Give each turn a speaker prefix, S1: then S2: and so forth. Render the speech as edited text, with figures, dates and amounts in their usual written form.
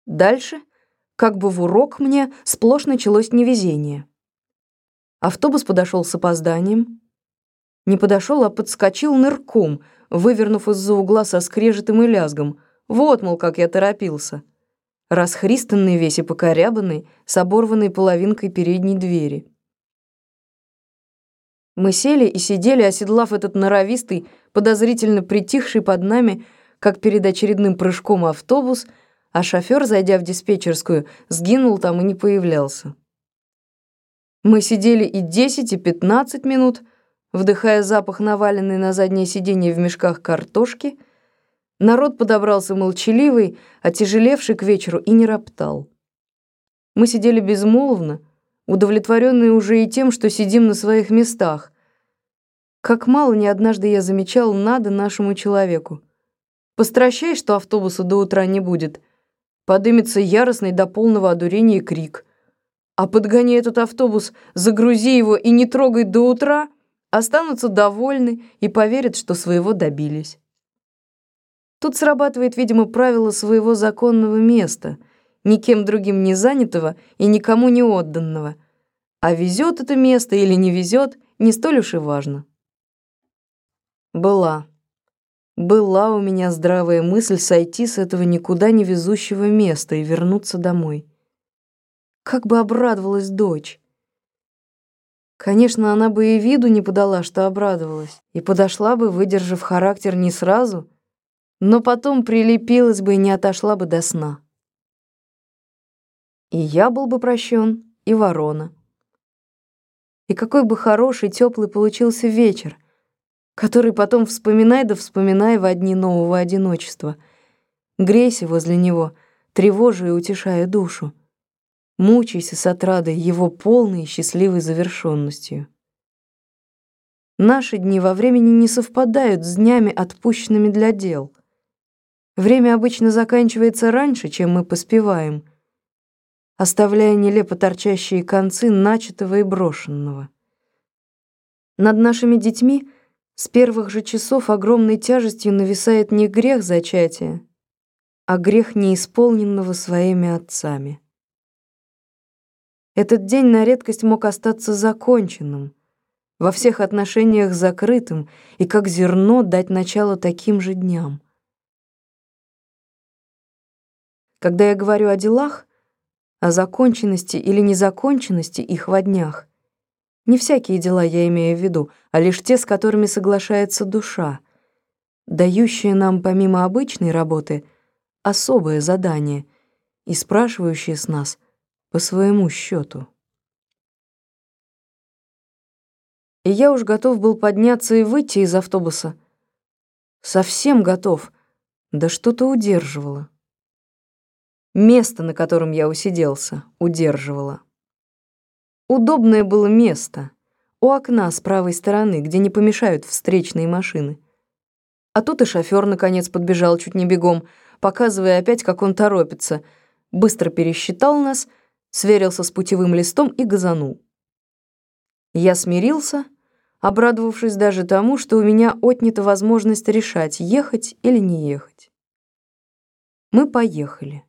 S1: Дальше, как бы в урок мне, сплошь началось невезение. Автобус подошел с опозданием. Не подошел, а подскочил нырком, вывернув из-за угла со скрежетом и лязгом. Вот, мол, как я торопился. Расхристанный весь и покорябанный, с оборванной половинкой передней двери. Мы сели и сидели, оседлав этот норовистый, подозрительно притихший под нами, как перед очередным прыжком автобус, а шофёр, зайдя в диспетчерскую, сгинул там и не появлялся. Мы сидели и 10, и 15 минут, вдыхая запах наваленной на заднее сиденье в мешках картошки. Народ подобрался молчаливый, отяжелевший к вечеру, и не роптал. Мы сидели безмолвно, удовлетворенные уже и тем, что сидим на своих местах. Как мало не однажды я замечал надо нашему человеку. Постращай, что автобуса до утра не будет, подымется яростный до полного одурения крик. А подгони этот автобус, загрузи его и не трогай до утра, останутся довольны и поверят, что своего добились. Тут срабатывает, видимо, правило своего законного места, никем другим не занятого и никому не отданного. А везет это место или не везет, не столь уж и важно. Была у меня здравая мысль сойти с этого никуда не везущего места и вернуться домой. Как бы обрадовалась дочь. Конечно, она бы и виду не подала, что обрадовалась, и подошла бы, выдержав характер не сразу, но потом прилепилась бы и не отошла бы до сна. И я был бы прощен, и ворона. И какой бы хороший, теплый получился вечер, который потом вспоминай да вспоминай во дни нового одиночества. Грейся возле него, тревожа и утешая душу. Мучайся с отрадой его полной и счастливой завершенностью. Наши дни во времени не совпадают с днями, отпущенными для дел. Время обычно заканчивается раньше, чем мы поспеваем, оставляя нелепо торчащие концы начатого и брошенного. Над нашими детьми с первых же часов огромной тяжестью нависает не грех зачатия, а грех неисполненного своими отцами. Этот день на редкость мог остаться законченным, во всех отношениях закрытым и как зерно дать начало таким же дням. Когда я говорю о делах, о законченности или незаконченности их во днях, не всякие дела я имею в виду, а лишь те, с которыми соглашается душа, дающая нам помимо обычной работы особое задание и спрашивающая с нас по своему счету. И я уж готов был подняться и выйти из автобуса. Совсем готов, да что-то удерживало. Место, на котором я усиделся, удерживало. Удобное было место, у окна с правой стороны, где не помешают встречные машины. А тут и шофёр наконец подбежал чуть не бегом, показывая опять, как он торопится, быстро пересчитал нас, сверился с путевым листом и газанул. Я смирился, обрадовавшись даже тому, что у меня отнята возможность решать, ехать или не ехать. Мы поехали.